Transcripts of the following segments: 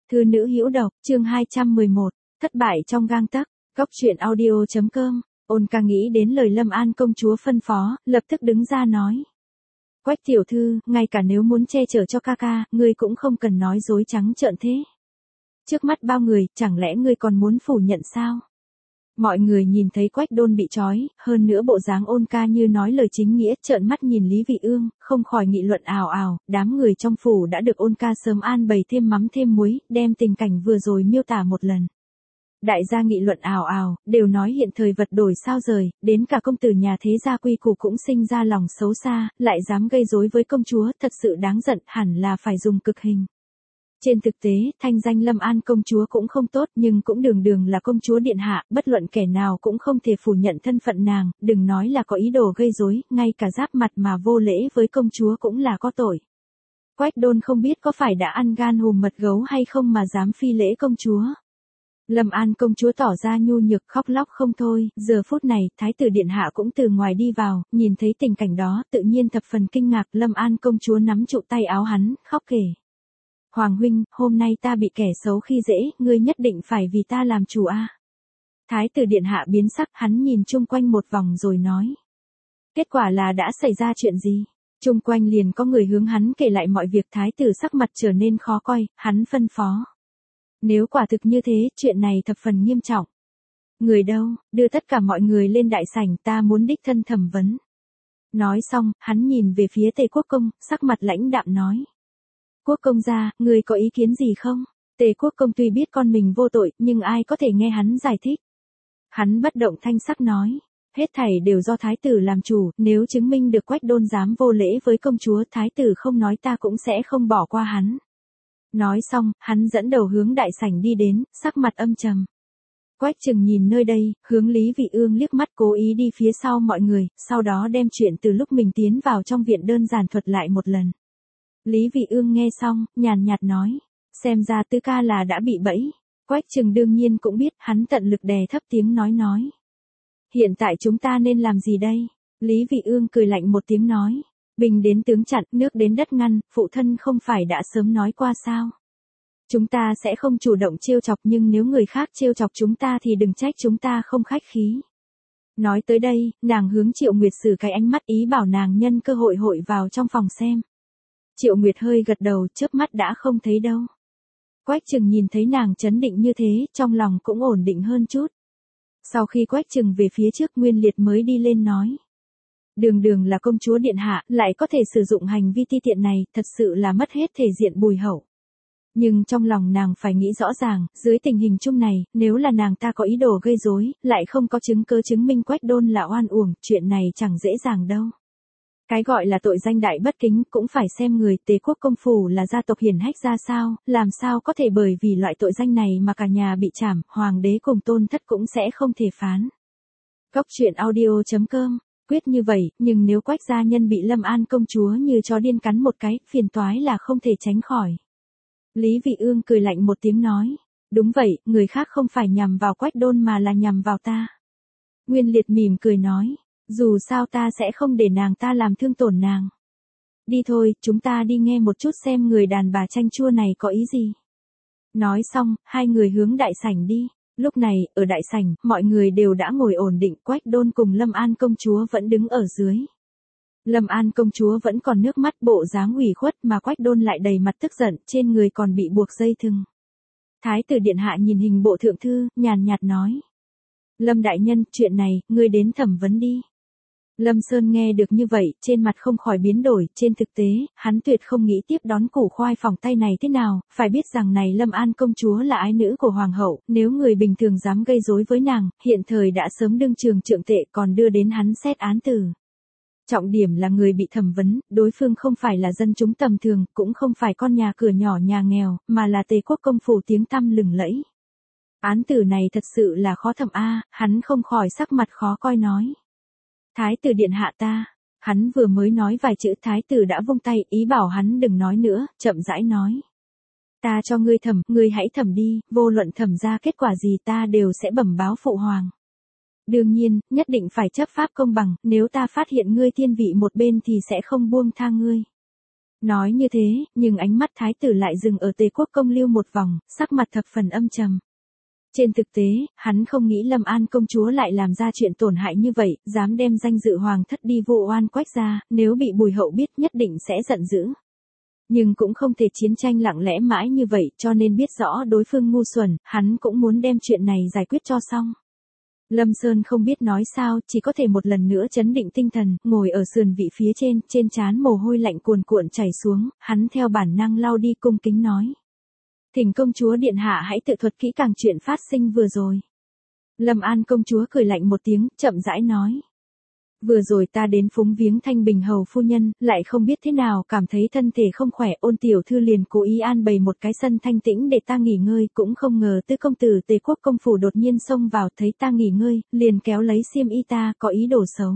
Thư nữ hữu độc, chương 211, thất bại trong gang tấc. Góc truyện audio.com. Ôn ca nghĩ đến lời Lâm An công chúa phân phó, lập tức đứng ra nói. Quách tiểu thư, ngay cả nếu muốn che chở cho ca ca, ngươi cũng không cần nói dối trắng trợn thế. Trước mắt bao người, chẳng lẽ ngươi còn muốn phủ nhận sao? Mọi người nhìn thấy Quách Đôn bị trói, hơn nữa bộ dáng Ôn ca như nói lời chính nghĩa, trợn mắt nhìn Lý Vị Ương, không khỏi nghị luận ào ào, đám người trong phủ đã được Ôn ca sớm an bày thêm mắm thêm muối, đem tình cảnh vừa rồi miêu tả một lần. Đại gia nghị luận ào ào, đều nói hiện thời vật đổi sao rời, đến cả công tử nhà thế gia quy củ cũng sinh ra lòng xấu xa, lại dám gây rối với công chúa, thật sự đáng giận, hẳn là phải dùng cực hình. Trên thực tế, thanh danh Lâm An công chúa cũng không tốt nhưng cũng đường đường là công chúa điện hạ, bất luận kẻ nào cũng không thể phủ nhận thân phận nàng, đừng nói là có ý đồ gây rối, ngay cả giáp mặt mà vô lễ với công chúa cũng là có tội. Quách Đôn không biết có phải đã ăn gan hùm mật gấu hay không mà dám phi lễ công chúa. Lâm An công chúa tỏ ra nhu nhược khóc lóc không thôi, giờ phút này, thái tử điện hạ cũng từ ngoài đi vào, nhìn thấy tình cảnh đó, tự nhiên thập phần kinh ngạc, Lâm An công chúa nắm trụ tay áo hắn, khóc kể. Hoàng huynh, hôm nay ta bị kẻ xấu khi dễ, ngươi nhất định phải vì ta làm chủ a. Thái tử điện hạ biến sắc, hắn nhìn chung quanh một vòng rồi nói. Kết quả là đã xảy ra chuyện gì? Chung quanh liền có người hướng hắn kể lại mọi việc, thái tử sắc mặt trở nên khó coi, hắn phân phó. Nếu quả thực như thế, chuyện này thập phần nghiêm trọng. Người đâu, đưa tất cả mọi người lên đại sảnh, ta muốn đích thân thẩm vấn. Nói xong, hắn nhìn về phía Tề Quốc Công, sắc mặt lãnh đạm nói. Quốc công gia, người có ý kiến gì không? Tề Quốc Công tuy biết con mình vô tội, nhưng ai có thể nghe hắn giải thích. Hắn bất động thanh sắc nói. Hết thảy đều do thái tử làm chủ, nếu chứng minh được Quách Đôn dám vô lễ với công chúa, thái tử không nói ta cũng sẽ không bỏ qua hắn. Nói xong, hắn dẫn đầu hướng đại sảnh đi đến, sắc mặt âm trầm. Quách Trừng nhìn nơi đây, hướng Lý Vị Ương liếc mắt cố ý đi phía sau mọi người, sau đó đem chuyện từ lúc mình tiến vào trong viện đơn giản thuật lại một lần. Lý Vị Ương nghe xong, nhàn nhạt nói, xem ra Tư ca là đã bị bẫy. Quách Trừng đương nhiên cũng biết, hắn tận lực đè thấp tiếng nói. Hiện tại chúng ta nên làm gì đây? Lý Vị Ương cười lạnh một tiếng nói. Bình đến tướng chặn, nước đến đất ngăn, phụ thân không phải đã sớm nói qua sao? Chúng ta sẽ không chủ động trêu chọc, nhưng nếu người khác trêu chọc chúng ta thì đừng trách chúng ta không khách khí. Nói tới đây, nàng hướng Triệu Nguyệt sử cái ánh mắt ý bảo nàng nhân cơ hội vào trong phòng xem. Triệu Nguyệt hơi gật đầu, chớp mắt đã không thấy đâu. Quách Trừng nhìn thấy nàng chấn định như thế, trong lòng cũng ổn định hơn chút. Sau khi Quách Trừng về phía trước, Nguyên Liệt mới đi lên nói. Đường đường là công chúa điện hạ, lại có thể sử dụng hành vi ti tiện này, thật sự là mất hết thể diện Bùi Hậu. Nhưng trong lòng nàng phải nghĩ rõ ràng, dưới tình hình chung này, nếu là nàng ta có ý đồ gây rối, lại không có chứng cứ chứng minh Quách Đôn là oan uổng, chuyện này chẳng dễ dàng đâu. Cái gọi là tội danh đại bất kính cũng phải xem người. Tề Quốc công phủ là gia tộc hiển hách ra sao, làm sao có thể bởi vì loại tội danh này mà cả nhà bị trảm, hoàng đế cùng tôn thất cũng sẽ không thể phán. Góc truyện audio.com. Quyết như vậy, nhưng nếu Quách gia nhân bị Lâm An công chúa như chó điên cắn một cái, phiền toái là không thể tránh khỏi. Lý Vị Ương cười lạnh một tiếng nói. Đúng vậy, người khác không phải nhằm vào Quách Đôn mà là nhằm vào ta. Nguyên Liệt mỉm cười nói. Dù sao ta sẽ không để nàng ta làm thương tổn nàng. Đi thôi, chúng ta đi nghe một chút xem người đàn bà chanh chua này có ý gì. Nói xong, hai người hướng đại sảnh đi. Lúc này, ở đại sảnh, mọi người đều đã ngồi ổn định, Quách Đôn cùng Lâm An công chúa vẫn đứng ở dưới. Lâm An công chúa vẫn còn nước mắt, bộ dáng ủy khuất, mà Quách Đôn lại đầy mặt tức giận, trên người còn bị buộc dây thừng. Thái tử điện hạ nhìn hình bộ thượng thư, nhàn nhạt nói. Lâm đại nhân, chuyện này, ngươi đến thẩm vấn đi. Lâm Sơn nghe được như vậy, trên mặt không khỏi biến đổi, trên thực tế, hắn tuyệt không nghĩ tiếp đón củ khoai phỏng tay này thế nào, phải biết rằng này Lâm An công chúa là ái nữ của hoàng hậu, nếu người bình thường dám gây rối với nàng, hiện thời đã sớm đương trường trượng tệ còn đưa đến hắn xét án tử. Trọng điểm là người bị thẩm vấn, đối phương không phải là dân chúng tầm thường, cũng không phải con nhà cửa nhỏ nhà nghèo, mà là Tề Quốc công phủ tiếng tăm lừng lẫy. Án tử này thật sự là khó thẩm a, hắn không khỏi sắc mặt khó coi nói. Thái tử điện hạ ta, hắn vừa mới nói vài chữ, thái tử đã vung tay, ý bảo hắn đừng nói nữa, chậm rãi nói. Ta cho ngươi thẩm, ngươi hãy thẩm đi, vô luận thẩm ra kết quả gì ta đều sẽ bẩm báo phụ hoàng. Đương nhiên, nhất định phải chấp pháp công bằng, nếu ta phát hiện ngươi thiên vị một bên thì sẽ không buông tha ngươi. Nói như thế, nhưng ánh mắt thái tử lại dừng ở Tề Quốc Công lưu một vòng, sắc mặt thập phần âm trầm. Trên thực tế, hắn không nghĩ Lâm An công chúa lại làm ra chuyện tổn hại như vậy, dám đem danh dự hoàng thất đi vụ oan Quách gia, nếu bị Bùi Hậu biết nhất định sẽ giận dữ. Nhưng cũng không thể chiến tranh lặng lẽ mãi như vậy, cho nên biết rõ đối phương ngu xuẩn, hắn cũng muốn đem chuyện này giải quyết cho xong. Lâm Sơn không biết nói sao, chỉ có thể một lần nữa trấn định tinh thần, ngồi ở sườn vị phía trên trán mồ hôi lạnh cuồn cuộn chảy xuống, hắn theo bản năng lau đi cung kính nói. Thỉnh công chúa điện hạ hãy tự thuật kỹ càng chuyện phát sinh vừa rồi. Lâm An công chúa cười lạnh một tiếng, chậm rãi nói. Vừa rồi ta đến phúng viếng Thanh Bình hầu phu nhân, lại không biết thế nào cảm thấy thân thể không khỏe, Ôn tiểu thư liền cố ý an bày một cái sân thanh tĩnh để ta nghỉ ngơi, cũng không ngờ Tứ công tử Tề Quốc công phủ đột nhiên xông vào, thấy ta nghỉ ngơi, liền kéo lấy xiêm y ta, có ý đồ xấu.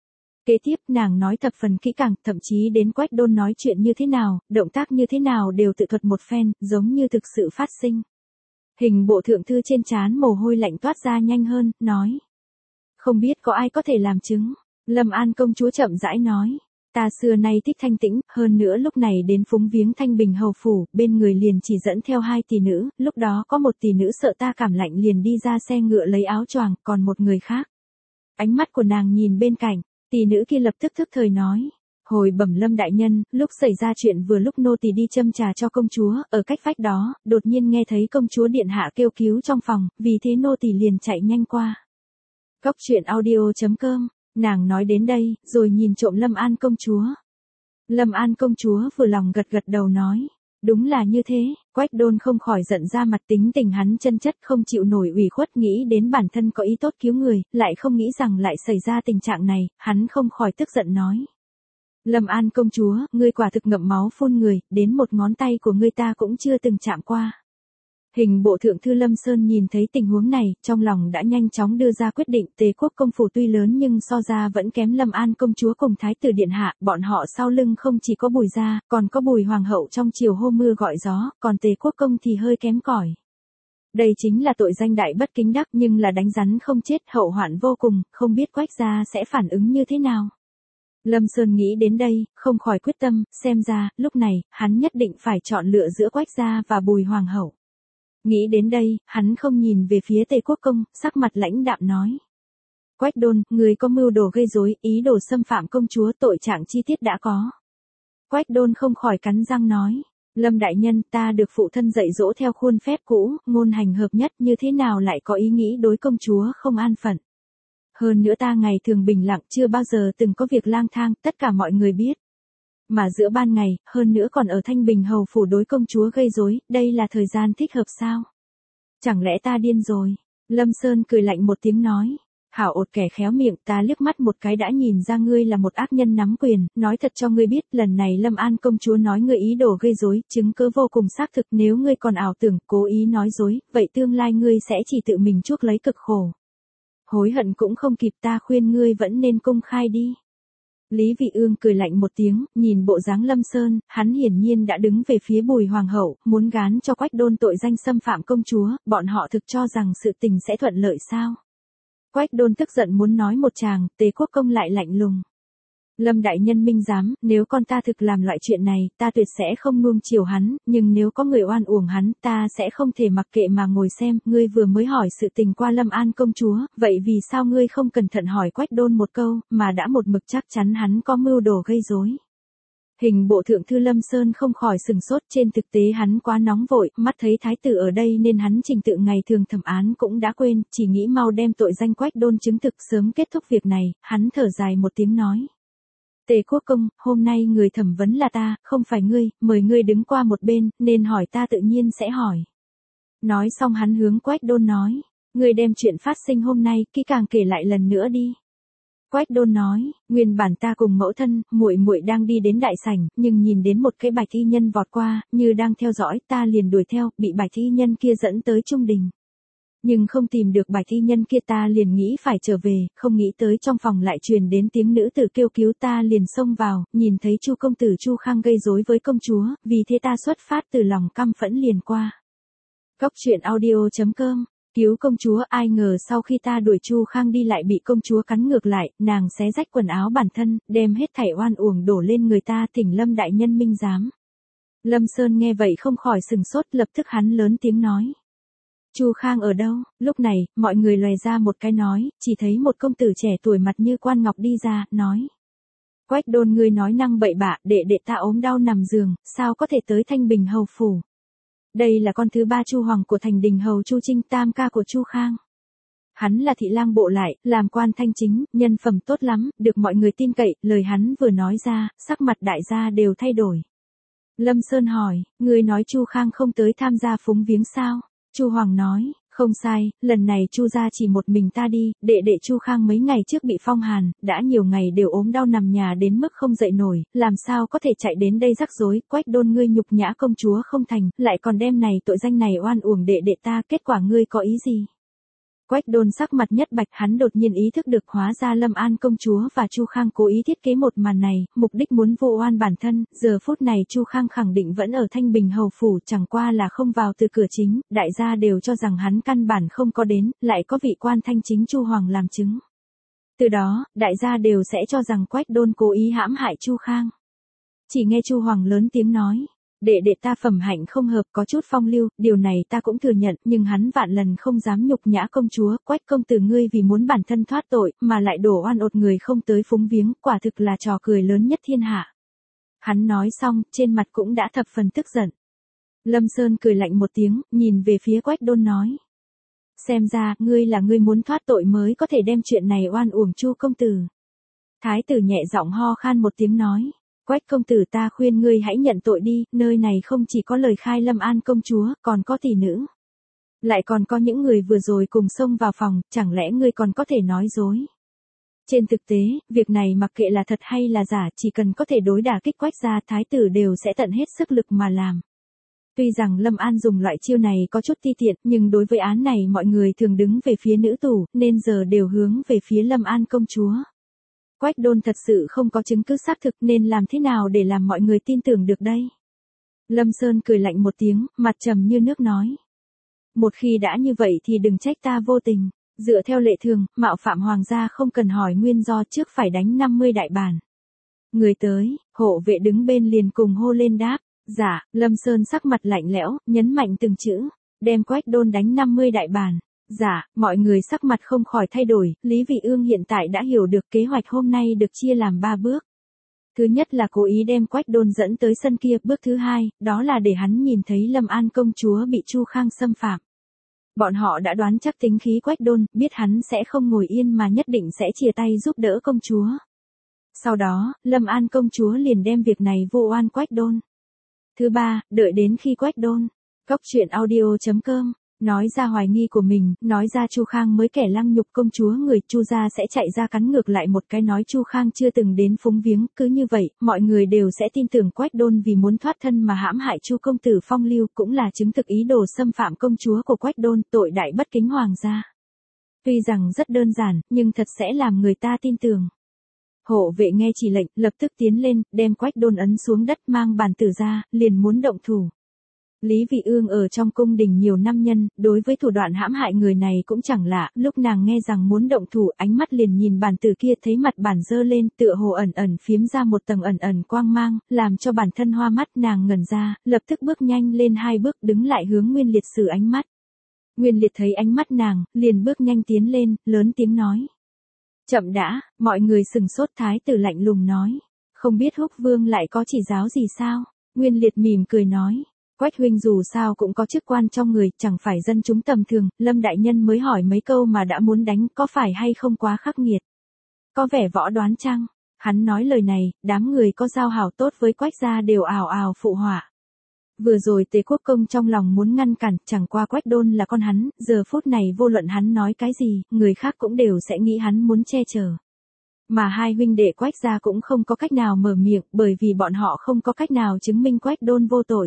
Kế tiếp nàng nói thập phần kỹ càng, thậm chí đến Quách Đôn nói chuyện như thế nào, động tác như thế nào đều tự thuật một phen, giống như thực sự phát sinh. Hình bộ thượng thư trên trán mồ hôi lạnh toát ra nhanh hơn, nói. Không biết có ai có thể làm chứng. Lâm An công chúa chậm rãi nói. Ta xưa nay thích thanh tĩnh, hơn nữa lúc này đến phúng viếng Thanh Bình hầu phủ, bên người liền chỉ dẫn theo 2 tỷ nữ, lúc đó có một tỷ nữ sợ ta cảm lạnh liền đi ra xe ngựa lấy áo choàng, còn một người khác. Ánh mắt của nàng nhìn bên cạnh, tỷ nữ kia lập tức thức thời nói. Hồi bẩm Lâm đại nhân, lúc xảy ra chuyện vừa lúc nô tỳ đi châm trà cho công chúa, ở cách vách đó, đột nhiên nghe thấy công chúa điện hạ kêu cứu trong phòng, vì thế nô tỳ liền chạy nhanh qua. Góc truyện audio.com, nàng nói đến đây, rồi nhìn trộm Lâm An công chúa. Lâm An công chúa vừa lòng gật gật đầu nói. Đúng là như thế, Quách Đôn không khỏi giận ra mặt, tính tình hắn chân chất không chịu nổi ủy khuất, nghĩ đến bản thân có ý tốt cứu người, lại không nghĩ rằng lại xảy ra tình trạng này, hắn không khỏi tức giận nói. Lâm An công chúa, ngươi quả thực ngậm máu phun người, đến một ngón tay của ngươi ta cũng chưa từng chạm qua. Hình bộ thượng thư Lâm Sơn nhìn thấy tình huống này, trong lòng đã nhanh chóng đưa ra quyết định, Tề Quốc công phủ tuy lớn nhưng so ra vẫn kém Lâm An công chúa cùng thái tử điện hạ, bọn họ sau lưng không chỉ có Bùi gia, còn có Bùi hoàng hậu trong chiều hô mưa gọi gió, còn Tề Quốc công thì hơi kém cỏi. Đây chính là tội danh đại bất kính đắc, nhưng là đánh rắn không chết, hậu hoạn vô cùng, không biết Quách gia sẽ phản ứng như thế nào. Lâm Sơn nghĩ đến đây, không khỏi quyết tâm, xem ra, lúc này, hắn nhất định phải chọn lựa giữa Quách gia và Bùi hoàng hậu. Nghĩ đến đây, hắn không nhìn về phía Tề Quốc công, sắc mặt lãnh đạm nói. Quách Đôn, người có mưu đồ gây rối, ý đồ xâm phạm công chúa, tội trạng chi tiết đã có. Quách Đôn không khỏi cắn răng nói. Lâm đại nhân, ta được phụ thân dạy dỗ theo khuôn phép cũ, ngôn hành hợp nhất, như thế nào lại có ý nghĩ đối công chúa không an phận. Hơn nữa ta ngày thường bình lặng, chưa bao giờ từng có việc lang thang, tất cả mọi người biết. Mà giữa ban ngày, hơn nữa còn ở Thanh Bình hầu phủ đối công chúa gây rối, đây là thời gian thích hợp sao? Chẳng lẽ ta điên rồi? Lâm Sơn cười lạnh một tiếng nói. Hảo ột kẻ khéo miệng, ta liếc mắt một cái đã nhìn ra ngươi là một ác nhân nắm quyền, nói thật cho ngươi biết, lần này Lâm An công chúa nói ngươi ý đồ gây rối, chứng cứ vô cùng xác thực, nếu ngươi còn ảo tưởng, cố ý nói dối, vậy tương lai ngươi sẽ chỉ tự mình chuốc lấy cực khổ. Hối hận cũng không kịp, ta khuyên ngươi vẫn nên công khai đi. Lý Vị Ương cười lạnh một tiếng, nhìn bộ dáng Lâm Sơn, hắn hiển nhiên đã đứng về phía Bùi hoàng hậu, muốn gán cho Quách Đôn tội danh xâm phạm công chúa, bọn họ thực cho rằng sự tình sẽ thuận lợi sao? Quách Đôn tức giận muốn nói một tràng, Tề Quốc công lại lạnh lùng. Lâm đại nhân minh giám, nếu con ta thực làm loại chuyện này, ta tuyệt sẽ không nuông chiều hắn, nhưng nếu có người oan uổng hắn, ta sẽ không thể mặc kệ mà ngồi xem, ngươi vừa mới hỏi sự tình qua Lâm An công chúa, vậy vì sao ngươi không cẩn thận hỏi Quách Đôn một câu, mà đã một mực chắc chắn hắn có mưu đồ gây rối? Hình bộ thượng thư Lâm Sơn không khỏi sừng sốt, trên thực tế hắn quá nóng vội, mắt thấy thái tử ở đây nên hắn trình tự ngày thường thẩm án cũng đã quên, chỉ nghĩ mau đem tội danh Quách Đôn chứng thực sớm kết thúc việc này, hắn thở dài một tiếng nói. Tề Quốc công, hôm nay người thẩm vấn là ta, không phải ngươi, mời ngươi đứng qua một bên, nên hỏi ta tự nhiên sẽ hỏi. Nói xong hắn hướng Quách Đôn nói, ngươi đem chuyện phát sinh hôm nay, kỹ càng kể lại lần nữa đi. Quách Đôn nói, nguyên bản ta cùng mẫu thân, muội muội đang đi đến đại sảnh, nhưng nhìn đến một cái bạch y nhân vọt qua, như đang theo dõi, ta liền đuổi theo, bị bạch y nhân kia dẫn tới trung đình. Nhưng không tìm được bạch y nhân kia, ta liền nghĩ phải trở về, không nghĩ tới trong phòng lại truyền đến tiếng nữ tử kêu cứu, ta liền xông vào, nhìn thấy Chu công tử Chu Khang gây rối với công chúa, vì thế ta xuất phát từ lòng căm phẫn liền qua. Góc truyện audio.com Cứu công chúa, ai ngờ sau khi ta đuổi Chu Khang đi lại bị công chúa cắn ngược lại, nàng xé rách quần áo bản thân, đem hết thảy oan uổng đổ lên người ta, thỉnh Lâm đại nhân minh giám. Lâm Sơn nghe vậy không khỏi sừng sốt, lập tức hắn lớn tiếng nói. Chu Khang ở đâu? Lúc này, mọi người lòe ra một cái nói, chỉ thấy một công tử trẻ tuổi mặt như quan ngọc đi ra, nói. Quách Đôn, ngươi nói năng bậy bạ, đệ ta ốm đau nằm giường, sao có thể tới Thanh Bình hầu phủ? Đây là con thứ ba Chu Hoàng của thành đình hầu Chu Trinh, tam ca của Chu Khang. Hắn là thị lang bộ lại, làm quan thanh chính, nhân phẩm tốt lắm, được mọi người tin cậy, lời hắn vừa nói ra, sắc mặt đại gia đều thay đổi. Lâm Sơn hỏi, ngươi nói Chu Khang không tới tham gia phúng viếng sao? Chu Hoàng nói, không sai, lần này Chu gia chỉ một mình ta đi, đệ Chu Khang mấy ngày trước bị phong hàn, đã nhiều ngày đều ốm đau nằm nhà đến mức không dậy nổi, làm sao có thể chạy đến đây rắc rối, Quách Đôn, ngươi nhục nhã công chúa không thành, lại còn đem này tội danh này oan uổng đệ ta, kết quả ngươi có ý gì? Quách Đôn sắc mặt nhất bạch, hắn đột nhiên ý thức được hóa ra Lâm An công chúa và Chu Khang cố ý thiết kế một màn này, mục đích muốn vu oan bản thân, giờ phút này Chu Khang khẳng định vẫn ở Thanh Bình hầu phủ, chẳng qua là không vào từ cửa chính, đại gia đều cho rằng hắn căn bản không có đến, lại có vị quan thanh chính Chu Hoàng làm chứng. Từ đó, đại gia đều sẽ cho rằng Quách Đôn cố ý hãm hại Chu Khang. Chỉ nghe Chu Hoàng lớn tiếng nói. Đệ ta phẩm hạnh không hợp, có chút phong lưu, điều này ta cũng thừa nhận, nhưng hắn vạn lần không dám nhục nhã công chúa, Quách công tử ngươi vì muốn bản thân thoát tội, mà lại đổ oan ột người không tới phúng viếng, quả thực là trò cười lớn nhất thiên hạ. Hắn nói xong, trên mặt cũng đã thập phần tức giận. Lâm Sơn cười lạnh một tiếng, nhìn về phía Quách Đôn nói. Xem ra, ngươi là ngươi muốn thoát tội mới có thể đem chuyện này oan uổng Chu công tử. Thái tử nhẹ giọng ho khan một tiếng nói. Quách công tử, ta khuyên ngươi hãy nhận tội đi, nơi này không chỉ có lời khai Lâm An công chúa, còn có tỷ nữ. Lại còn có những người vừa rồi cùng xông vào phòng, chẳng lẽ ngươi còn có thể nói dối? Trên thực tế, việc này mặc kệ là thật hay là giả, chỉ cần có thể đối đả kích Quách gia, thái tử đều sẽ tận hết sức lực mà làm. Tuy rằng Lâm An dùng loại chiêu này có chút ti tiện, nhưng đối với án này mọi người thường đứng về phía nữ tù, nên giờ đều hướng về phía Lâm An công chúa. Quách Đôn thật sự không có chứng cứ xác thực, nên làm thế nào để làm mọi người tin tưởng được đây? Lâm Sơn cười lạnh một tiếng, mặt trầm như nước nói. Một khi đã như vậy thì đừng trách ta vô tình. Dựa theo lệ thường, mạo phạm hoàng gia không cần hỏi nguyên do, trước phải đánh 50 đại bản. Người tới, hộ vệ đứng bên liền cùng hô lên đáp. Dạ, Lâm Sơn sắc mặt lạnh lẽo, nhấn mạnh từng chữ. Đem Quách Đôn đánh 50 đại bản. Dạ, mọi người sắc mặt không khỏi thay đổi, Lý Vị Ương hiện tại đã hiểu được kế hoạch hôm nay được chia làm 3 bước. Thứ nhất là cố ý đem Quách Đôn dẫn tới sân kia, bước thứ hai, đó là để hắn nhìn thấy Lâm An công chúa bị Chu Khang xâm phạm. Bọn họ đã đoán chắc tính khí Quách Đôn, biết hắn sẽ không ngồi yên mà nhất định sẽ chia tay giúp đỡ công chúa. Sau đó, Lâm An công chúa liền đem việc này vu oan Quách Đôn. Thứ ba, đợi đến khi Quách Đôn, Cốc.audio.com nói ra hoài nghi của mình, nói ra Chu Khang mới kẻ lăng nhục công chúa người, Chu gia sẽ chạy ra cắn ngược lại một cái nói Chu Khang chưa từng đến phúng viếng, cứ như vậy, mọi người đều sẽ tin tưởng Quách Đôn vì muốn thoát thân mà hãm hại Chu công tử phong lưu, cũng là chứng thực ý đồ xâm phạm công chúa của Quách Đôn, tội đại bất kính hoàng gia. Tuy rằng rất đơn giản, nhưng thật sẽ làm người ta tin tưởng. Hộ vệ nghe chỉ lệnh, lập tức tiến lên, đem Quách Đôn ấn xuống đất, mang bàn tử ra, liền muốn động thủ. Lý Vị Ương ở trong cung đình nhiều năm nhân, đối với thủ đoạn hãm hại người này cũng chẳng lạ, lúc nàng nghe rằng muốn động thủ, ánh mắt liền nhìn bàn tử kia, thấy mặt bàn dơ lên, tựa hồ ẩn ẩn phiếm ra một tầng ẩn ẩn quang mang, làm cho bản thân hoa mắt, nàng ngẩn ra, lập tức bước nhanh lên 2 bước, đứng lại hướng Nguyên Liệt sử ánh mắt. Nguyên Liệt thấy ánh mắt nàng, liền bước nhanh tiến lên, lớn tiếng nói. Chậm đã, mọi người sừng sốt, thái tử lạnh lùng nói. Không biết Húc Vương lại có chỉ giáo gì sao? Nguyên Liệt mỉm cười nói. Quách huynh dù sao cũng có chức quan trong người, chẳng phải dân chúng tầm thường, Lâm đại nhân mới hỏi mấy câu mà đã muốn đánh, có phải hay không quá khắc nghiệt? Có vẻ võ đoán chăng? Hắn nói lời này, đám người có giao hảo tốt với Quách gia đều ào ào phụ họa. Vừa rồi Tề Quốc Công trong lòng muốn ngăn cản, chẳng qua Quách Đôn là con hắn, giờ phút này vô luận hắn nói cái gì, người khác cũng đều sẽ nghĩ hắn muốn che chở. Mà hai huynh đệ Quách gia cũng không có cách nào mở miệng, bởi vì bọn họ không có cách nào chứng minh Quách Đôn vô tội.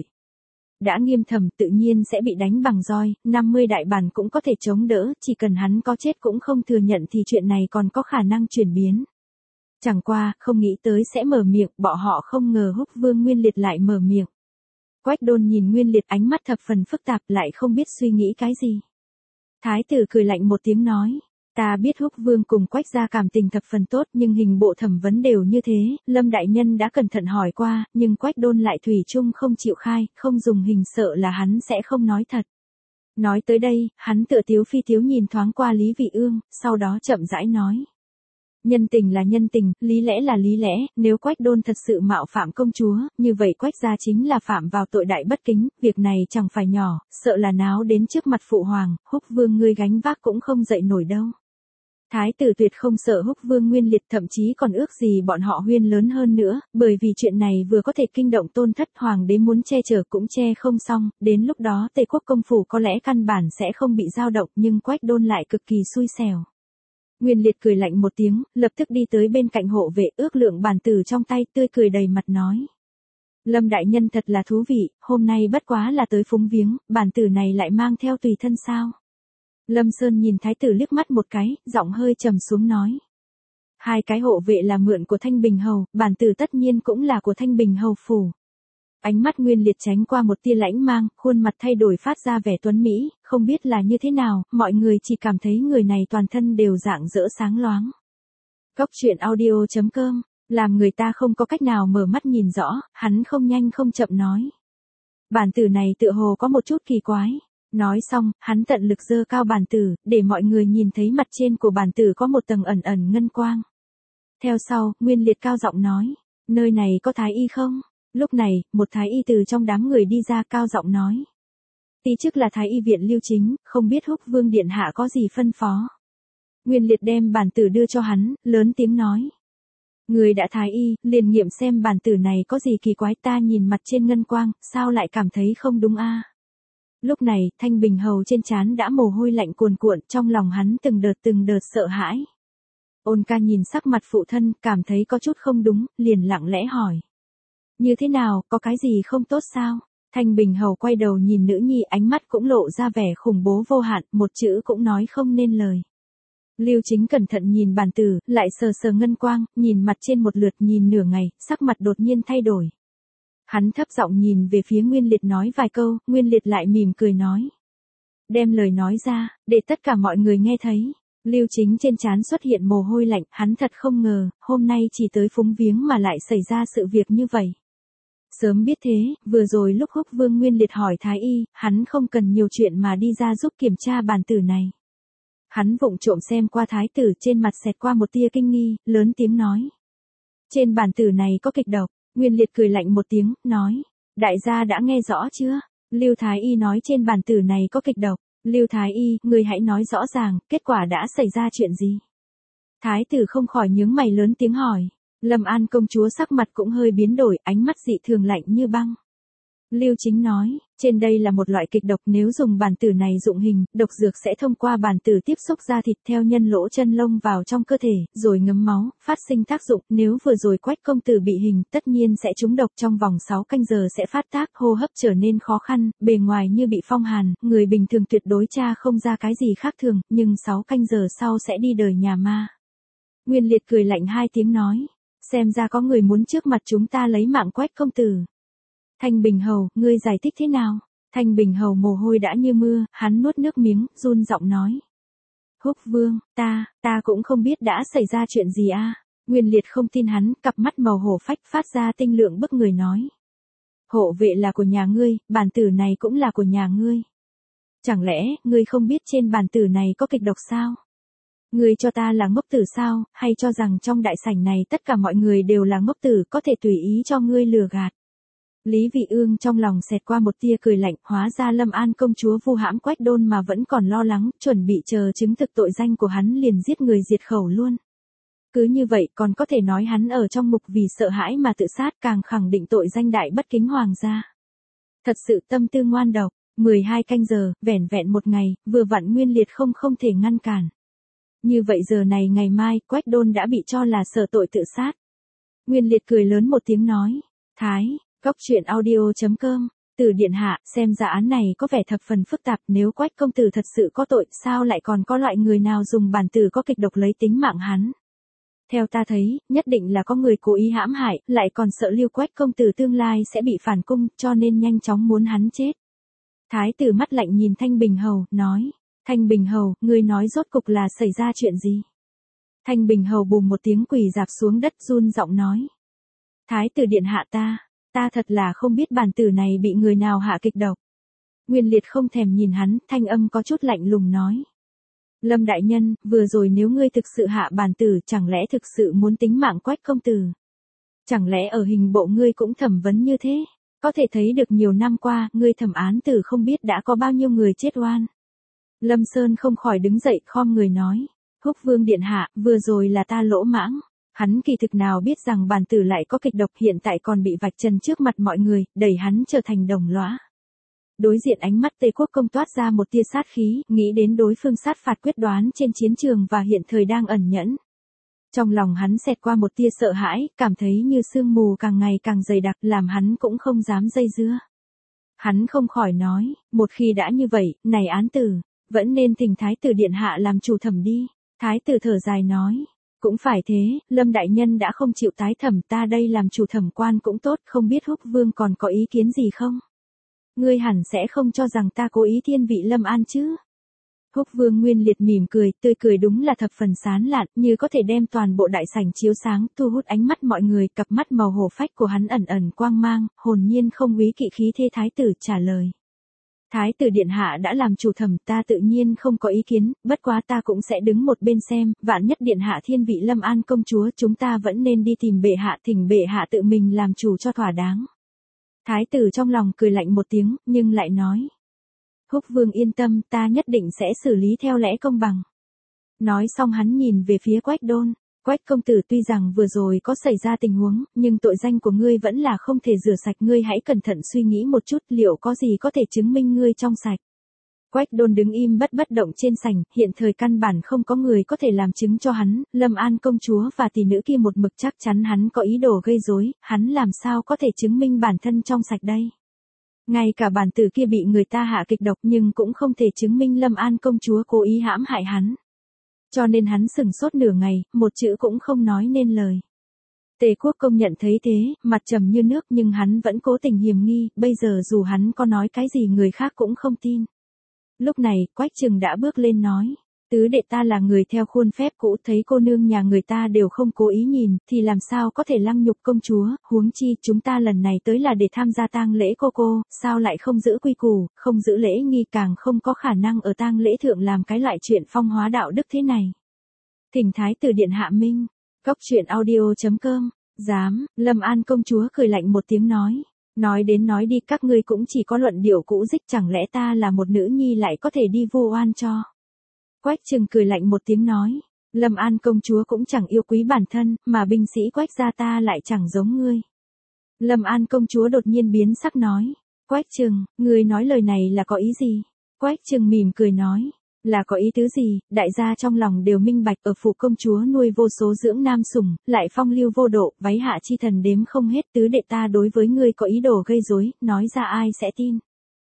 Đã nghiêm thẩm tự nhiên sẽ bị đánh bằng roi, 50 đại bản cũng có thể chống đỡ, chỉ cần hắn có chết cũng không thừa nhận thì chuyện này còn có khả năng chuyển biến. Chẳng qua, không nghĩ tới sẽ mở miệng, bọn họ không ngờ Húc Vương Nguyên Liệt lại mở miệng. Quách Đôn nhìn Nguyên Liệt ánh mắt thập phần phức tạp, lại không biết suy nghĩ cái gì. Thái tử cười lạnh một tiếng nói. Ta biết Húc Vương cùng Quách gia cảm tình thập phần tốt, nhưng hình bộ thẩm vấn đều như thế, Lâm đại nhân đã cẩn thận hỏi qua, nhưng Quách Đôn lại thủy chung không chịu khai, không dùng hình sợ là hắn sẽ không nói thật. Nói tới đây, hắn tựa tiếu phi tiếu nhìn thoáng qua Lý Vị Ương, sau đó chậm rãi nói. Nhân tình là nhân tình, lý lẽ là lý lẽ, nếu Quách Đôn thật sự mạo phạm công chúa, như vậy Quách gia chính là phạm vào tội đại bất kính, việc này chẳng phải nhỏ, sợ là náo đến trước mặt phụ hoàng, Húc Vương ngươi gánh vác cũng không dậy nổi đâu. Thái tử tuyệt không sợ Húc Vương Nguyên Liệt, thậm chí còn ước gì bọn họ huyên lớn hơn nữa, bởi vì chuyện này vừa có thể kinh động tôn thất, hoàng đế muốn che chở cũng che không xong, đến lúc đó Tề quốc công phủ có lẽ căn bản sẽ không bị dao động, nhưng Quách Đôn lại cực kỳ xui xẻo. Nguyên Liệt cười lạnh một tiếng, lập tức đi tới bên cạnh hộ vệ, ước lượng bản tử trong tay, tươi cười đầy mặt nói. Lâm đại nhân thật là thú vị, hôm nay bất quá là tới phúng viếng, bản tử này lại mang theo tùy thân sao. Lâm Sơn nhìn thái tử liếc mắt một cái, giọng hơi trầm xuống nói. Hai cái hộ vệ là mượn của Thanh Bình Hầu, bản tử tất nhiên cũng là của Thanh Bình Hầu phủ. Ánh mắt Nguyên Liệt tránh qua một tia lãnh mang, khuôn mặt thay đổi phát ra vẻ tuấn mỹ, không biết là như thế nào, mọi người chỉ cảm thấy người này toàn thân đều rạng rỡ sáng loáng. Góc truyện audio.com, làm người ta không có cách nào mở mắt nhìn rõ, hắn không nhanh không chậm nói. Bản tử này tựa hồ có một chút kỳ quái. Nói xong, hắn tận lực giơ cao bản tử, để mọi người nhìn thấy mặt trên của bản tử có một tầng ẩn ẩn ngân quang. Theo sau, Nguyên Liệt cao giọng nói, nơi này có thái y không? Lúc này, một thái y từ trong đám người đi ra cao giọng nói. Tí chức là thái y viện Lưu Chính, không biết Húc Vương điện hạ có gì phân phó. Nguyên Liệt đem bản tử đưa cho hắn, lớn tiếng nói. Người đã thái y, liền nghiệm xem bản tử này có gì kỳ quái, ta nhìn mặt trên ngân quang, sao lại cảm thấy không đúng a? Lúc này, Thanh Bình Hầu trên trán đã mồ hôi lạnh cuồn cuộn, trong lòng hắn từng đợt sợ hãi. Ôn ca nhìn sắc mặt phụ thân, cảm thấy có chút không đúng, liền lặng lẽ hỏi. Như thế nào, có cái gì không tốt sao? Thanh Bình Hầu quay đầu nhìn nữ nhi, ánh mắt cũng lộ ra vẻ khủng bố vô hạn, một chữ cũng nói không nên lời. Lưu Chính cẩn thận nhìn bản tử, lại sờ sờ ngân quang, nhìn mặt trên một lượt, nhìn nửa ngày, sắc mặt đột nhiên thay đổi. Hắn thấp giọng nhìn về phía Nguyên Liệt nói vài câu, Nguyên Liệt lại mỉm cười nói. Đem lời nói ra, để tất cả mọi người nghe thấy. Lưu Chính trên trán xuất hiện mồ hôi lạnh, hắn thật không ngờ, hôm nay chỉ tới phúng viếng mà lại xảy ra sự việc như vậy. Sớm biết thế, vừa rồi lúc Húc Vương Nguyên Liệt hỏi thái y, hắn không cần nhiều chuyện mà đi ra giúp kiểm tra bản tử này. Hắn vụng trộm xem qua thái tử, trên mặt xẹt qua một tia kinh nghi, lớn tiếng nói. Trên bản tử này có kịch độc. Nguyên Liệt cười lạnh một tiếng, nói. Đại gia đã nghe rõ chưa? Lưu Thái Y nói trên bản tử này có kịch độc. Lưu Thái Y, người hãy nói rõ ràng, kết quả đã xảy ra chuyện gì? Thái tử không khỏi nhướng mày lớn tiếng hỏi. Lâm An công chúa sắc mặt cũng hơi biến đổi, ánh mắt dị thường lạnh như băng. Lưu Chính nói, trên đây là một loại kịch độc, nếu dùng bản tử này dụng hình, độc dược sẽ thông qua bản tử tiếp xúc da thịt theo nhân lỗ chân lông vào trong cơ thể, rồi ngấm máu, phát sinh tác dụng, nếu vừa rồi Quách công tử bị hình, tất nhiên sẽ trúng độc, trong vòng 6 canh giờ sẽ phát tác, hô hấp trở nên khó khăn, bề ngoài như bị phong hàn, người bình thường tuyệt đối tra không ra cái gì khác thường, nhưng 6 canh giờ sau sẽ đi đời nhà ma. Nguyên Liệt cười lạnh hai tiếng nói, xem ra có người muốn trước mặt chúng ta lấy mạng Quách công tử. Thanh Bình Hầu, ngươi giải thích thế nào? Thanh Bình Hầu mồ hôi đã như mưa, hắn nuốt nước miếng, run giọng nói. Húc Vương, ta cũng không biết đã xảy ra chuyện gì a. Nguyên Liệt không tin hắn, cặp mắt màu hổ phách phát ra tinh lượng bức người nói. Hộ vệ là của nhà ngươi, bản tử này cũng là của nhà ngươi. Chẳng lẽ, ngươi không biết trên bản tử này có kịch độc sao? Ngươi cho ta là ngốc tử sao, hay cho rằng trong đại sảnh này tất cả mọi người đều là ngốc tử, có thể tùy ý cho ngươi lừa gạt. Lý Vị Ương trong lòng xẹt qua một tia cười lạnh, hóa ra Lâm An công chúa vu hãm Quách Đôn mà vẫn còn lo lắng, chuẩn bị chờ chứng thực tội danh của hắn liền giết người diệt khẩu luôn. Cứ như vậy còn có thể nói hắn ở trong ngục vì sợ hãi mà tự sát, càng khẳng định tội danh đại bất kính hoàng gia. Thật sự tâm tư ngoan độc, 12 canh giờ, vẻn vẹn một ngày, vừa vặn Nguyên Liệt không thể ngăn cản. Như vậy giờ này ngày mai, Quách Đôn đã bị cho là sợ tội tự sát. Nguyên Liệt cười lớn một tiếng nói, Góc truyện audio.com, Từ điện hạ, xem ra án này có vẻ thập phần phức tạp, nếu Quách công tử thật sự có tội, sao lại còn có loại người nào dùng bản tử có kịch độc lấy tính mạng hắn? Theo ta thấy, nhất định là có người cố ý hãm hại, lại còn sợ Lưu Quách công tử tương lai sẽ bị phản cung, cho nên nhanh chóng muốn hắn chết. Thái tử mắt lạnh nhìn Thanh Bình Hầu, nói, Thanh Bình Hầu, ngươi nói rốt cục là xảy ra chuyện gì? Thanh Bình Hầu bùm một tiếng quỳ rạp xuống đất run giọng nói. Thái tử điện hạ ta thật là không biết bản tử này bị người nào hạ kịch độc. Nguyên Liệt không thèm nhìn hắn, thanh âm có chút lạnh lùng nói. Lâm đại nhân, vừa rồi nếu ngươi thực sự hạ bản tử chẳng lẽ thực sự muốn tính mạng Quách công tử? Chẳng lẽ ở hình bộ ngươi cũng thẩm vấn như thế? Có thể thấy được nhiều năm qua, ngươi thẩm án tử không biết đã có bao nhiêu người chết oan. Lâm Sơn không khỏi đứng dậy khom người nói. Húc Vương điện hạ, vừa rồi là ta lỗ mãng. Hắn kỳ thực nào biết rằng bản tử lại có kịch độc hiện tại còn bị vạch trần trước mặt mọi người, đẩy hắn trở thành đồng lõa. Đối diện ánh mắt Tề Quốc công toát ra một tia sát khí, nghĩ đến đối phương sát phạt quyết đoán trên chiến trường và hiện thời đang ẩn nhẫn. Trong lòng hắn xẹt qua một tia sợ hãi, cảm thấy như sương mù càng ngày càng dày đặc làm hắn cũng không dám dây dưa. Hắn không khỏi nói, một khi đã như vậy, này án tử, vẫn nên thỉnh Thái tử điện hạ làm chủ thẩm đi. Thái tử thở dài nói, cũng phải thế, Lâm đại nhân đã không chịu tái thẩm ta đây làm chủ thẩm quan cũng tốt, không biết Húc Vương còn có ý kiến gì không? Ngươi hẳn sẽ không cho rằng ta cố ý thiên vị Lâm An chứ? Húc Vương Nguyên Liệt mỉm cười, tươi cười đúng là thập phần sán lạn, như có thể đem toàn bộ đại sảnh chiếu sáng, thu hút ánh mắt mọi người, cặp mắt màu hổ phách của hắn ẩn ẩn quang mang, hồn nhiên không úy kỵ khí thế thái tử trả lời. Thái tử điện hạ đã làm chủ thẩm ta tự nhiên không có ý kiến, bất quá ta cũng sẽ đứng một bên xem, vạn nhất điện hạ thiên vị Lâm An công chúa chúng ta vẫn nên đi tìm bệ hạ thỉnh bệ hạ tự mình làm chủ cho thỏa đáng. Thái tử trong lòng cười lạnh một tiếng, nhưng lại nói. Húc Vương yên tâm, ta nhất định sẽ xử lý theo lẽ công bằng. Nói xong hắn nhìn về phía Quách Đôn. Quách công tử tuy rằng vừa rồi có xảy ra tình huống, nhưng tội danh của ngươi vẫn là không thể rửa sạch, ngươi hãy cẩn thận suy nghĩ một chút liệu có gì có thể chứng minh ngươi trong sạch. Quách Đôn đứng im bất động trên sảnh, hiện thời căn bản không có người có thể làm chứng cho hắn, Lâm An công chúa và tỷ nữ kia một mực chắc chắn hắn có ý đồ gây rối, hắn làm sao có thể chứng minh bản thân trong sạch đây. Ngay cả bản tử kia bị người ta hạ kịch độc nhưng cũng không thể chứng minh Lâm An công chúa cố ý hãm hại hắn. Cho nên hắn sửng sốt nửa ngày, một chữ cũng không nói nên lời. Tề Quốc công nhận thấy thế, mặt trầm như nước nhưng hắn vẫn cố tình hiềm nghi, bây giờ dù hắn có nói cái gì người khác cũng không tin. Lúc này, Quách Trừng đã bước lên nói, tứ đệ ta là người theo khuôn phép cũ, thấy cô nương nhà người ta đều không cố ý nhìn, thì làm sao có thể lăng nhục công chúa, huống chi chúng ta lần này tới là để tham gia tang lễ cô, sao lại không giữ quy củ, không giữ lễ nghi, càng không có khả năng ở tang lễ thượng làm cái loại chuyện phong hóa đạo đức thế này. Thỉnh Thái tử điện hạ minh, Cốc Truyện Audio.com, dám, Lâm An công chúa cười lạnh một tiếng nói. Nói đến nói đi các ngươi cũng chỉ có luận điệu cũ dích, chẳng lẽ ta là một nữ nhi lại có thể đi vu oan cho. Quách Trừng cười lạnh một tiếng nói, Lâm An công chúa cũng chẳng yêu quý bản thân, mà binh sĩ Quách gia ta lại chẳng giống ngươi. Lâm An công chúa đột nhiên biến sắc nói, Quách Trừng, ngươi nói lời này là có ý gì? Quách Trừng mỉm cười nói, là có ý tứ gì, đại gia trong lòng đều minh bạch, ở phủ công chúa nuôi vô số dưỡng nam sủng, lại phong lưu vô độ, váy hạ chi thần đếm không hết, tứ đệ ta đối với ngươi có ý đồ gây rối, nói ra ai sẽ tin.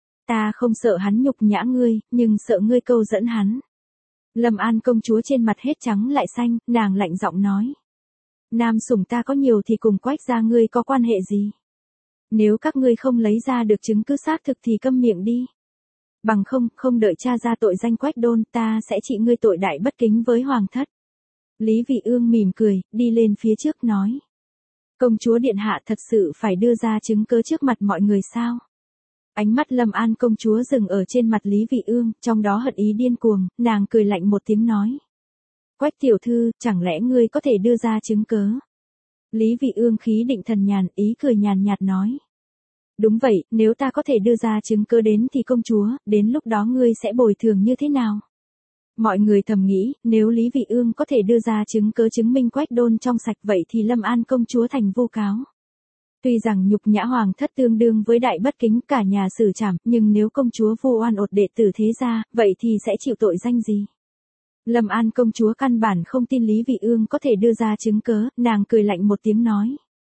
Ta không sợ hắn nhục nhã ngươi, nhưng sợ ngươi câu dẫn hắn. Lâm An công chúa trên mặt hết trắng lại xanh, nàng lạnh giọng nói. Nam sủng ta có nhiều thì cùng Quách gia ngươi có quan hệ gì? Nếu các ngươi không lấy ra được chứng cứ xác thực thì câm miệng đi. Bằng không đợi tra ra tội danh Quách Đôn, ta sẽ trị ngươi tội đại bất kính với hoàng thất. Lý Vị Ương mỉm cười, đi lên phía trước nói. Công chúa điện hạ thật sự phải đưa ra chứng cứ trước mặt mọi người sao? Ánh mắt Lâm An công chúa dừng ở trên mặt Lý Vị Ương, trong đó hận ý điên cuồng, nàng cười lạnh một tiếng nói. Quách tiểu thư, chẳng lẽ ngươi có thể đưa ra chứng cứ? Lý Vị Ương khí định thần nhàn, ý cười nhàn nhạt nói. Đúng vậy, nếu ta có thể đưa ra chứng cứ đến thì công chúa, đến lúc đó ngươi sẽ bồi thường như thế nào? Mọi người thầm nghĩ, nếu Lý Vị Ương có thể đưa ra chứng cứ chứng minh Quách Đôn trong sạch vậy thì Lâm An công chúa thành vô cáo. Tuy rằng nhục nhã hoàng thất tương đương với đại bất kính cả nhà xử trảm, nhưng nếu công chúa vu oan ột đệ tử thế gia, vậy thì sẽ chịu tội danh gì? Lâm An công chúa căn bản không tin Lý Vị Ương có thể đưa ra chứng cứ, nàng cười lạnh một tiếng nói.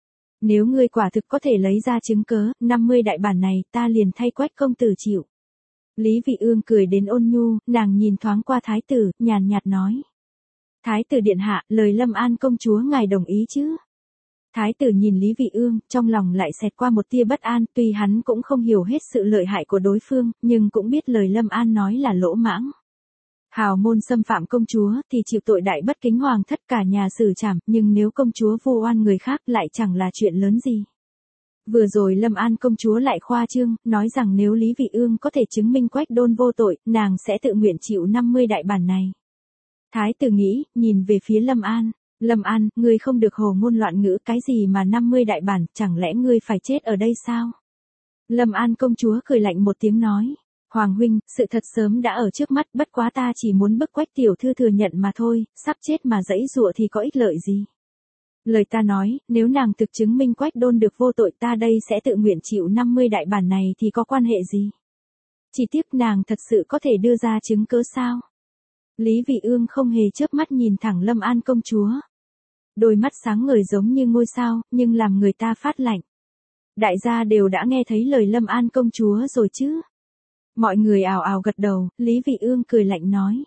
Nếu ngươi quả thực có thể lấy ra chứng cứ, 50 đại bản này ta liền thay Quách công tử chịu. Lý Vị Ương cười đến ôn nhu, nàng nhìn thoáng qua thái tử, nhàn nhạt nói. Thái tử điện hạ, lời Lâm An công chúa ngài đồng ý chứ? Thái tử nhìn Lý Vị Ương, trong lòng lại xẹt qua một tia bất an, tuy hắn cũng không hiểu hết sự lợi hại của đối phương, nhưng cũng biết lời Lâm An nói là lỗ mãng. Hào môn xâm phạm công chúa thì chịu tội đại bất kính hoàng thất cả nhà xử trảm, nhưng nếu công chúa vu oan người khác lại chẳng là chuyện lớn gì. Vừa rồi Lâm An công chúa lại khoa trương, nói rằng nếu Lý Vị Ương có thể chứng minh Quách Đôn vô tội, nàng sẽ tự nguyện chịu 50 đại bản này. Thái tử nghĩ, nhìn về phía Lâm An. Lâm An, ngươi không được hồ ngôn loạn ngữ, cái gì mà 50 đại bản, chẳng lẽ ngươi phải chết ở đây sao? Lâm An công chúa cười lạnh một tiếng nói. Hoàng huynh, sự thật sớm đã ở trước mắt, bất quá ta chỉ muốn bức Quách tiểu thư thừa nhận mà thôi, sắp chết mà giãy giụa thì có ích lợi gì? Lời ta nói, nếu nàng thực chứng minh Quách Đôn được vô tội, ta đây sẽ tự nguyện chịu 50 đại bản này thì có quan hệ gì? Chỉ tiếc nàng thật sự có thể đưa ra chứng cớ sao? Lý Vị Ương không hề chớp mắt nhìn thẳng Lâm An công chúa. Đôi mắt sáng ngời giống như ngôi sao, nhưng làm người ta phát lạnh. Đại gia đều đã nghe thấy lời Lâm An công chúa rồi chứ? Mọi người ào ào gật đầu, Lý Vị Ương cười lạnh nói.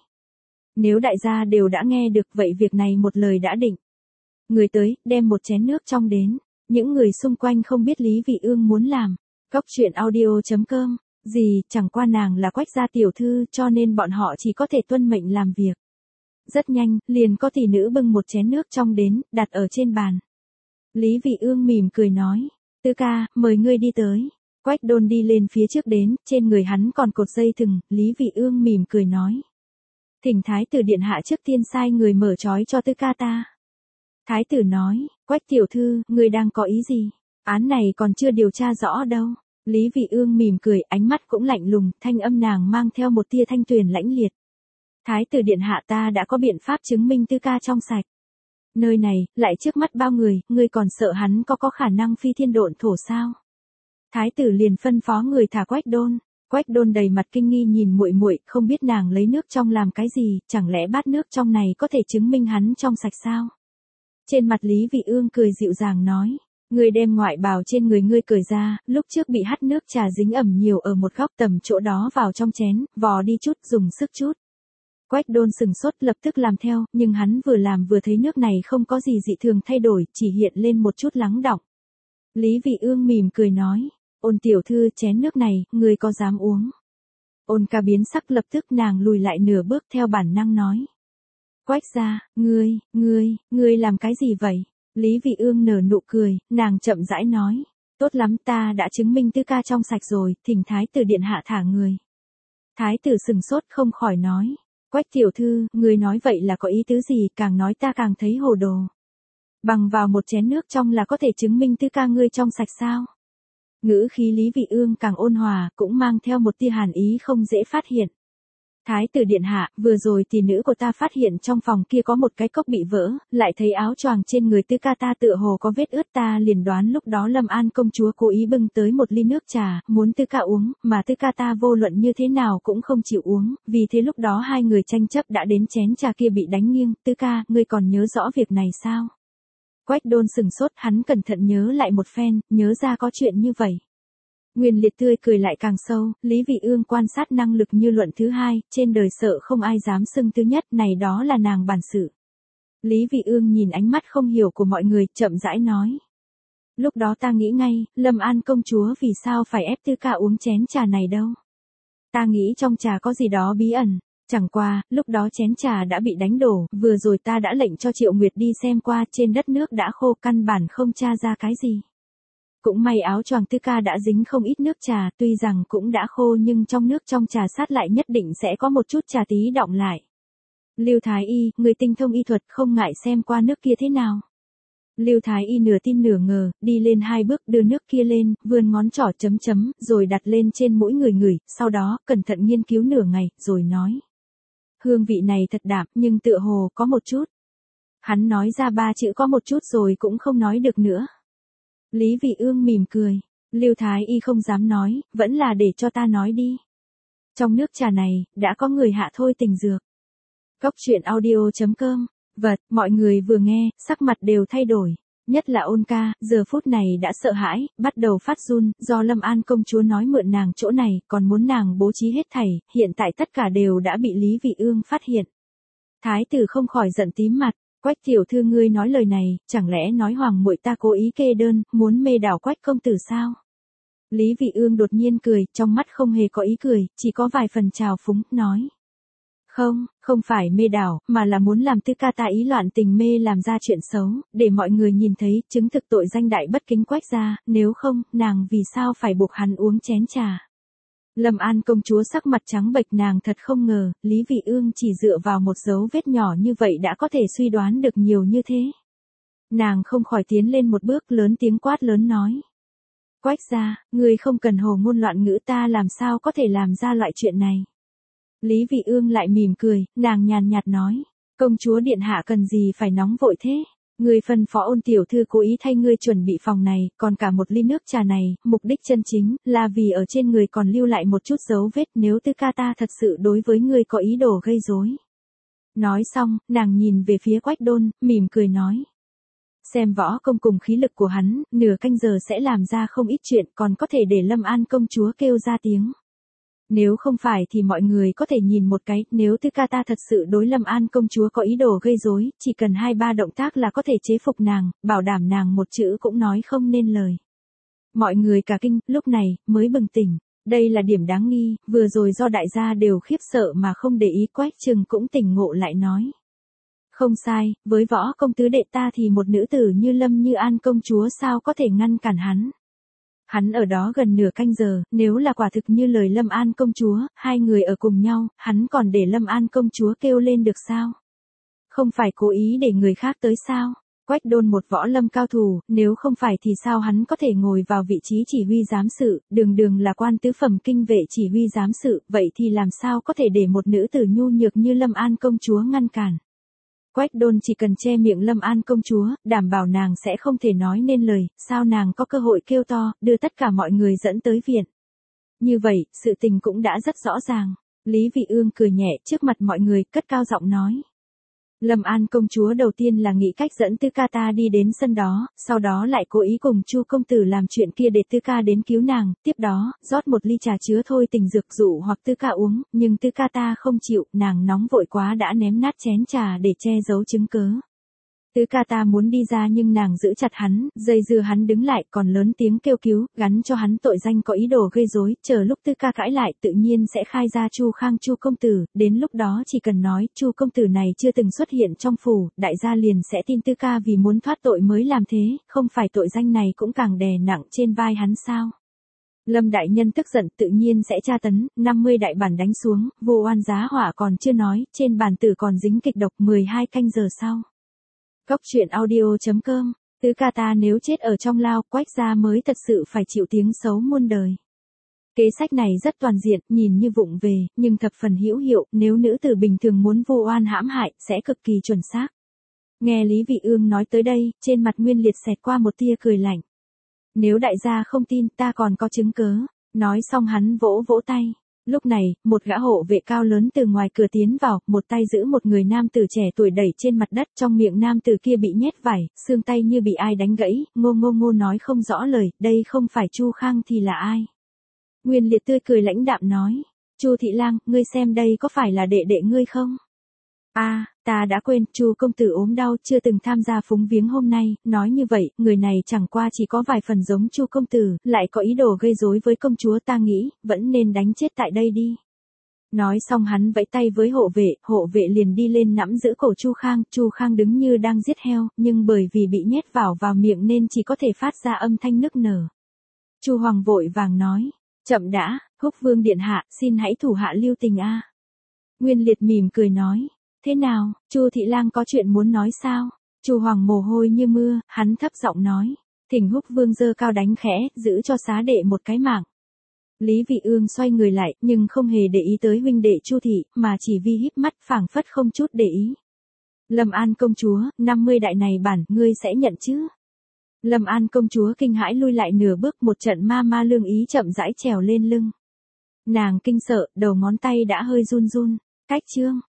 Nếu đại gia đều đã nghe được vậy việc này một lời đã định. Người tới, đem một chén nước trong đến. Những người xung quanh không biết Lý Vị Ương muốn làm. Cốc truyện audio.com. Gì, chẳng qua nàng là Quách gia tiểu thư cho nên bọn họ chỉ có thể tuân mệnh làm việc. Rất nhanh, liền có tỷ nữ bưng một chén nước trong đến, đặt ở trên bàn. Lý Vị Ương mỉm cười nói. Tư ca, mời ngươi đi tới. Quách Đôn đi lên phía trước đến, trên người hắn còn cột dây thừng, Lý Vị Ương mỉm cười nói. Thỉnh thái tử điện hạ trước tiên sai người mở trói cho tư ca ta. Thái tử nói, Quách tiểu thư, ngươi đang có ý gì? Án này còn chưa điều tra rõ đâu. Lý Vị Ương mỉm cười, ánh mắt cũng lạnh lùng, thanh âm nàng mang theo một tia thanh tuyền lãnh liệt. Thái tử điện hạ, ta đã có biện pháp chứng minh tư ca trong sạch. Nơi này, lại trước mắt bao người, ngươi còn sợ hắn có khả năng phi thiên độn thổ sao? Thái tử liền phân phó người thả Quách Đôn. Quách Đôn đầy mặt kinh nghi nhìn muội muội, không biết nàng lấy nước trong làm cái gì, chẳng lẽ bát nước trong này có thể chứng minh hắn trong sạch sao? Trên mặt Lý Vị Ương cười dịu dàng nói. Ngươi đem ngoại bào trên người ngươi cởi ra, lúc trước bị hắt nước trà dính ẩm nhiều ở một góc tầm chỗ đó vào trong chén, vò đi chút, dùng sức chút. Quách Đôn sừng sốt lập tức làm theo, nhưng hắn vừa làm vừa thấy nước này không có gì dị thường thay đổi, chỉ hiện lên một chút lắng đọng. Lý Vị Ương mỉm cười nói, Ôn tiểu thư, chén nước này, ngươi có dám uống? Ôn ca biến sắc, lập tức nàng lùi lại nửa bước theo bản năng nói. Quách gia, ngươi làm cái gì vậy? Lý Vị Ương nở nụ cười, nàng chậm rãi nói. Tốt lắm, ta đã chứng minh tư ca trong sạch rồi, thỉnh thái tử điện hạ thả người. Thái tử sừng sốt không khỏi nói. Quách tiểu thư, ngươi nói vậy là có ý tứ gì, càng nói ta càng thấy hồ đồ. Bằng vào một chén nước trong là có thể chứng minh tư ca ngươi trong sạch sao? Ngữ khí Lý Vị Ương càng ôn hòa, cũng mang theo một tia hàn ý không dễ phát hiện. Thái tử điện hạ, vừa rồi tỷ nữ của ta phát hiện trong phòng kia có một cái cốc bị vỡ, lại thấy áo choàng trên người tư ca ta tựa hồ có vết ướt, ta liền đoán lúc đó Lâm An công chúa cố ý bưng tới một ly nước trà, muốn tư ca uống, mà tư ca ta vô luận như thế nào cũng không chịu uống, vì thế lúc đó hai người tranh chấp đã đến chén trà kia bị đánh nghiêng. Tư ca, ngươi còn nhớ rõ việc này sao? Quách Đôn sừng sốt, hắn cẩn thận nhớ lại một phen, nhớ ra có chuyện như vậy. Nguyên Liệt tươi cười lại càng sâu, Lý Vị Ương quan sát năng lực như luận thứ hai, trên đời sợ không ai dám xưng thứ nhất, này đó là nàng bản sự. Lý Vị Ương nhìn ánh mắt không hiểu của mọi người, chậm rãi nói. Lúc đó ta nghĩ ngay, Lâm An công chúa vì sao phải ép tư ca uống chén trà này đâu. Ta nghĩ trong trà có gì đó bí ẩn. Chẳng qua, lúc đó chén trà đã bị đánh đổ, vừa rồi ta đã lệnh cho Triệu Nguyệt đi xem qua, trên đất nước đã khô, căn bản không tra ra cái gì. Cũng may áo choàng tư ca đã dính không ít nước trà, tuy rằng cũng đã khô nhưng trong nước trong trà sát lại nhất định sẽ có một chút trà tí đọng lại. Lưu Thái Y, người tinh thông y thuật, không ngại xem qua nước kia thế nào. Lưu Thái Y nửa tin nửa ngờ, đi lên 2 bước đưa nước kia lên, vươn ngón trỏ chấm chấm, rồi đặt lên trên mũi người ngửi, sau đó, cẩn thận nghiên cứu nửa ngày, rồi nói. Hương vị này thật đạm, nhưng tựa hồ có một chút. Hắn nói ra 3 chữ có một chút rồi cũng không nói được nữa. Lý Vị Ương mỉm cười. Lưu Thái Y không dám nói, vẫn là để cho ta nói đi. Trong nước trà này, đã có người hạ thôi tình dược. Cốc truyện audio.com. Vật, mọi người vừa nghe, sắc mặt đều thay đổi. Nhất là Ôn ca, giờ phút này đã sợ hãi, bắt đầu phát run, do Lâm An công chúa nói mượn nàng chỗ này, còn muốn nàng bố trí hết thảy, hiện tại tất cả đều đã bị Lý Vị Ương phát hiện. Thái tử không khỏi giận tím mặt. Quách tiểu thư, ngươi nói lời này, chẳng lẽ nói hoàng muội ta cố ý kê đơn, muốn mê đảo Quách công tử sao? Lý Vị Ương đột nhiên cười, trong mắt không hề có ý cười, chỉ có vài phần trào phúng, nói. Không phải mê đảo, mà là muốn làm Tư Ca Ta ý loạn tình mê làm ra chuyện xấu, để mọi người nhìn thấy, chứng thực tội danh đại bất kính Quách gia, nếu không, nàng vì sao phải buộc hắn uống chén trà. Lâm An công chúa sắc mặt trắng bệch, nàng thật không ngờ, Lý Vị Ương chỉ dựa vào một dấu vết nhỏ như vậy đã có thể suy đoán được nhiều như thế. Nàng không khỏi tiến lên một bước, lớn tiếng quát lớn nói. Quách gia, ngươi không cần hồ ngôn loạn ngữ, ta làm sao có thể làm ra loại chuyện này. Lý Vị Ương lại mỉm cười, nàng nhàn nhạt nói, công chúa điện hạ cần gì phải nóng vội thế. Ngươi phân phó Ôn tiểu thư cố ý thay ngươi chuẩn bị phòng này, còn cả một ly nước trà này, mục đích chân chính là vì ở trên người còn lưu lại một chút dấu vết, nếu Tư Ca Ta thật sự đối với ngươi có ý đồ gây rối. Nói xong, nàng nhìn về phía Quách Đôn, mỉm cười nói. Xem võ công cùng khí lực của hắn, nửa canh giờ sẽ làm ra không ít chuyện, còn có thể để Lâm An công chúa kêu ra tiếng. Nếu không phải thì mọi người có thể nhìn một cái, nếu Tư Ca Ta thật sự đối Lâm An công chúa có ý đồ gây rối, chỉ cần 2-3 động tác là có thể chế phục nàng, bảo đảm nàng một chữ cũng nói không nên lời. Mọi người cả kinh, lúc này, mới bừng tỉnh. Đây là điểm đáng nghi, vừa rồi do đại gia đều khiếp sợ mà không để ý, Quách Trừng cũng tỉnh ngộ lại nói. Không sai, với võ công tứ đệ ta thì một nữ tử như Lâm Như An công chúa sao có thể ngăn cản hắn. Hắn ở đó gần nửa canh giờ, nếu là quả thực như lời Lâm An công chúa, hai người ở cùng nhau, hắn còn để Lâm An công chúa kêu lên được sao? Không phải cố ý để người khác tới sao? Quách Đôn một võ lâm cao thủ, nếu không phải thì sao hắn có thể ngồi vào vị trí chỉ huy giám sự, đường là quan tứ phẩm kinh vệ chỉ huy giám sự, vậy thì làm sao có thể để một nữ tử nhu nhược như Lâm An công chúa ngăn cản? Quách Đôn chỉ cần che miệng Lâm An công chúa, đảm bảo nàng sẽ không thể nói nên lời, sao nàng có cơ hội kêu to, đưa tất cả mọi người dẫn tới viện. Như vậy, sự tình cũng đã rất rõ ràng. Lý Vị Ương cười nhẹ trước mặt mọi người, cất cao giọng nói. Lâm An công chúa đầu tiên là nghĩ cách dẫn Tư Ca Ta đi đến sân đó, sau đó lại cố ý cùng Chu công tử làm chuyện kia để Tư Ca đến cứu nàng, tiếp đó, rót một ly trà chứa thôi tình dược dụ hoặc Tư Ca uống, nhưng Tư Ca Ta không chịu, nàng nóng vội quá đã ném nát chén trà để che giấu chứng cớ. Tư Ca Ta muốn đi ra nhưng nàng giữ chặt hắn, dây dưa hắn đứng lại, còn lớn tiếng kêu cứu, gắn cho hắn tội danh có ý đồ gây rối, chờ lúc Tư Ca cãi lại tự nhiên sẽ khai ra Chu Khang Chu công tử, đến lúc đó chỉ cần nói Chu công tử này chưa từng xuất hiện trong phủ, đại gia liền sẽ tin Tư Ca vì muốn thoát tội mới làm thế, không phải tội danh này cũng càng đè nặng trên vai hắn sao? Lâm đại nhân tức giận tự nhiên sẽ tra tấn, 50 đại bản đánh xuống, vô oan giá họa còn chưa nói, trên bàn tử còn dính kịch độc 12 canh giờ sau. Góc truyện audio.com, Tư Ca Ta nếu chết ở trong lao, Quách gia mới thật sự phải chịu tiếng xấu muôn đời. Kế sách này rất toàn diện, nhìn như vụng về, nhưng thập phần hữu hiệu, nếu nữ tử bình thường muốn vô oan hãm hại, sẽ cực kỳ chuẩn xác. Nghe Lý Vị Ương nói tới đây, trên mặt Nguyên Liệt xẹt qua một tia cười lạnh. Nếu đại gia không tin, ta còn có chứng cớ. Nói xong hắn vỗ vỗ tay. Lúc này, một gã hộ vệ cao lớn từ ngoài cửa tiến vào, một tay giữ một người nam tử trẻ tuổi đẩy trên mặt đất, trong miệng nam tử kia bị nhét vải, xương tay như bị ai đánh gãy, ngô nói không rõ lời, đây không phải Chu Khang thì là ai? Nguyên Liệt tươi cười lãnh đạm nói, Chu thị lang, ngươi xem đây có phải là đệ đệ ngươi không? Ta đã quên, Chu công tử ốm đau chưa từng tham gia phúng viếng hôm nay, nói như vậy, người này chẳng qua chỉ có vài phần giống Chu công tử, lại có ý đồ gây rối với công chúa, ta nghĩ, vẫn nên đánh chết tại đây đi. Nói xong hắn vẫy tay với hộ vệ liền đi lên nắm giữ cổ Chu Khang đứng như đang giết heo, nhưng bởi vì bị nhét vào miệng nên chỉ có thể phát ra âm thanh nức nở. Chu Hoàng vội vàng nói, chậm đã, Húc Vương điện hạ, xin hãy thủ hạ lưu tình a. Nguyên Liệt mỉm cười nói, thế nào, Chu thị lang có chuyện muốn nói sao? Chu Hoàng mồ hôi như mưa, hắn thấp giọng nói, thỉnh Húc Vương giơ cao đánh khẽ, giữ cho xá đệ một cái mạng. Lý Vị Ương xoay người lại, nhưng không hề để ý tới huynh đệ Chu thị, mà chỉ vi híp mắt phảng phất không chút để ý. Lâm An công chúa, 50 đại này bản, ngươi sẽ nhận chứ? Lâm An công chúa kinh hãi lui lại nửa bước, một trận ma lương ý chậm rãi trèo lên lưng. Nàng kinh sợ, đầu ngón tay đã hơi run. Cách chương